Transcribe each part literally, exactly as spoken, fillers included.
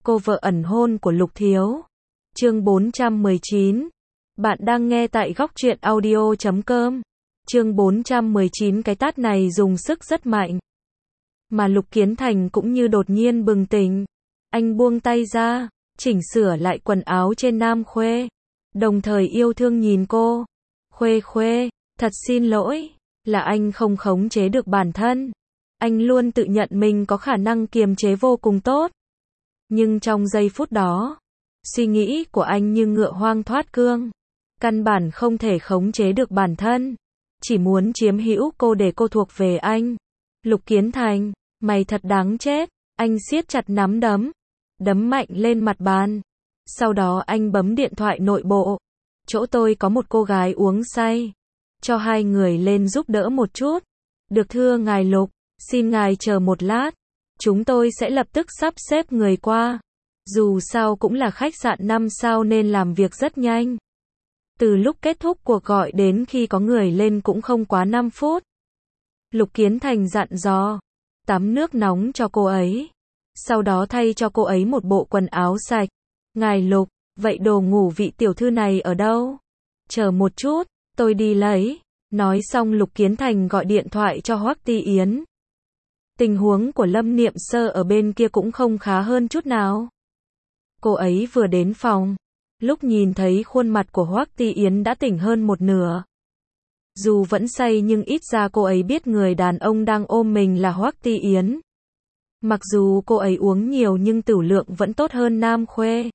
cô vợ ẩn hôn của Lục Thiếu. Chương bốn trăm mười chín. Bạn đang nghe tại góc truyện audio chấm com. Chương bốn trăm mười chín. Cái tát này dùng sức rất mạnh, mà Lục Kiến Thành cũng như đột nhiên bừng tỉnh. Anh buông tay ra, chỉnh sửa lại quần áo trên Nam Khuê, đồng thời yêu thương nhìn cô. Khuê Khuê, thật xin lỗi, là anh không khống chế được bản thân. Anh luôn tự nhận mình có khả năng kiềm chế vô cùng tốt. Nhưng trong giây phút đó, suy nghĩ của anh như ngựa hoang thoát cương. Căn bản không thể khống chế được bản thân. Chỉ muốn chiếm hữu cô để cô thuộc về anh. Lục Kiến Thành, mày thật đáng chết. Anh siết chặt nắm đấm, đấm mạnh lên mặt bàn. Sau đó anh bấm điện thoại nội bộ. Chỗ tôi có một cô gái uống say, cho hai người lên giúp đỡ một chút. Được thưa ngài Lục, xin ngài chờ một lát. Chúng tôi sẽ lập tức sắp xếp người qua. Dù sao cũng là khách sạn năm sao nên làm việc rất nhanh. Từ lúc kết thúc cuộc gọi đến khi có người lên cũng không quá năm phút. Lục Kiến Thành dặn dò, tắm nước nóng cho cô ấy. Sau đó thay cho cô ấy một bộ quần áo sạch. Ngài Lục, vậy đồ ngủ vị tiểu thư này ở đâu? Chờ một chút, tôi đi lấy. Nói xong Lục Kiến Thành gọi điện thoại cho Hoắc Ti Yến. Tình huống của Lâm Niệm Sơ ở bên kia cũng không khá hơn chút nào. Cô ấy vừa đến phòng, lúc nhìn thấy khuôn mặt của Hoắc Ti Yến đã tỉnh hơn một nửa. Dù vẫn say nhưng ít ra cô ấy biết người đàn ông đang ôm mình là Hoắc Ti Yến. Mặc dù cô ấy uống nhiều nhưng tửu lượng vẫn tốt hơn Nam Khuê.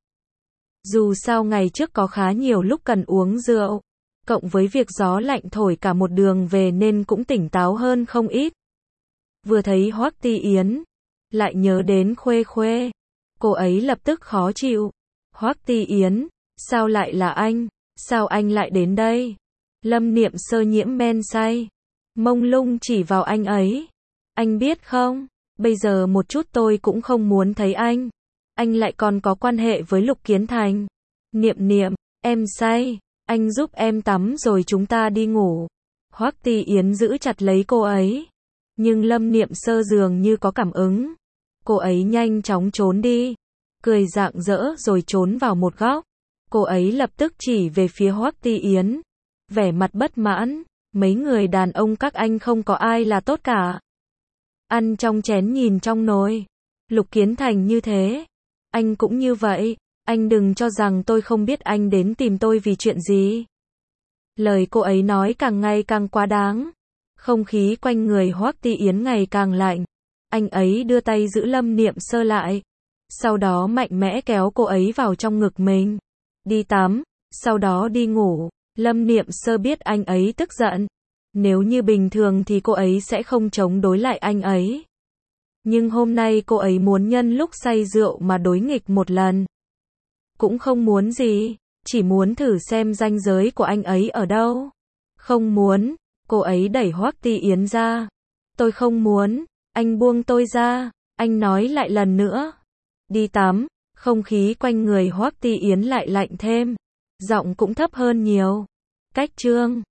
Dù sao ngày trước có khá nhiều lúc cần uống rượu, cộng với việc gió lạnh thổi cả một đường về nên cũng tỉnh táo hơn không ít. Vừa thấy Hoắc Ti Yến, lại nhớ đến Khuê Khuê. Cô ấy lập tức khó chịu. Hoắc Ti Yến, sao lại là anh? Sao anh lại đến đây? Lâm Niệm Sơ nhiễm men say, mông lung chỉ vào anh ấy. Anh biết không, bây giờ một chút tôi cũng không muốn thấy anh. Anh lại còn có quan hệ với Lục Kiến Thành. Niệm Niệm, em say, anh giúp em tắm rồi chúng ta đi ngủ. Hoắc Ti Yến giữ chặt lấy cô ấy. Nhưng Lâm Niệm Sơ dường như có cảm ứng. Cô ấy nhanh chóng trốn đi, cười rạng rỡ rồi trốn vào một góc. Cô ấy lập tức chỉ về phía Hoắc Ti Yến, vẻ mặt bất mãn. Mấy người đàn ông các anh không có ai là tốt cả. Ăn trong chén nhìn trong nồi. Lục Kiến Thành như thế, anh cũng như vậy. Anh đừng cho rằng tôi không biết anh đến tìm tôi vì chuyện gì. Lời cô ấy nói càng ngày càng quá đáng. Không khí quanh người Hoắc Ti Yến ngày càng lạnh. Anh ấy đưa tay giữ Lâm Niệm Sơ lại. Sau đó mạnh mẽ kéo cô ấy vào trong ngực mình. Đi tắm, sau đó đi ngủ. Lâm Niệm Sơ biết anh ấy tức giận. Nếu như bình thường thì cô ấy sẽ không chống đối lại anh ấy. Nhưng hôm nay cô ấy muốn nhân lúc say rượu mà đối nghịch một lần. Cũng không muốn gì, chỉ muốn thử xem ranh giới của anh ấy ở đâu. Không muốn, cô ấy đẩy Hoắc Ti Yến ra. Tôi không muốn, anh buông tôi ra. Anh nói lại lần nữa. Đi tắm, không khí quanh người Hoắc Ti Yến lại lạnh thêm. Giọng cũng thấp hơn nhiều. Cách chương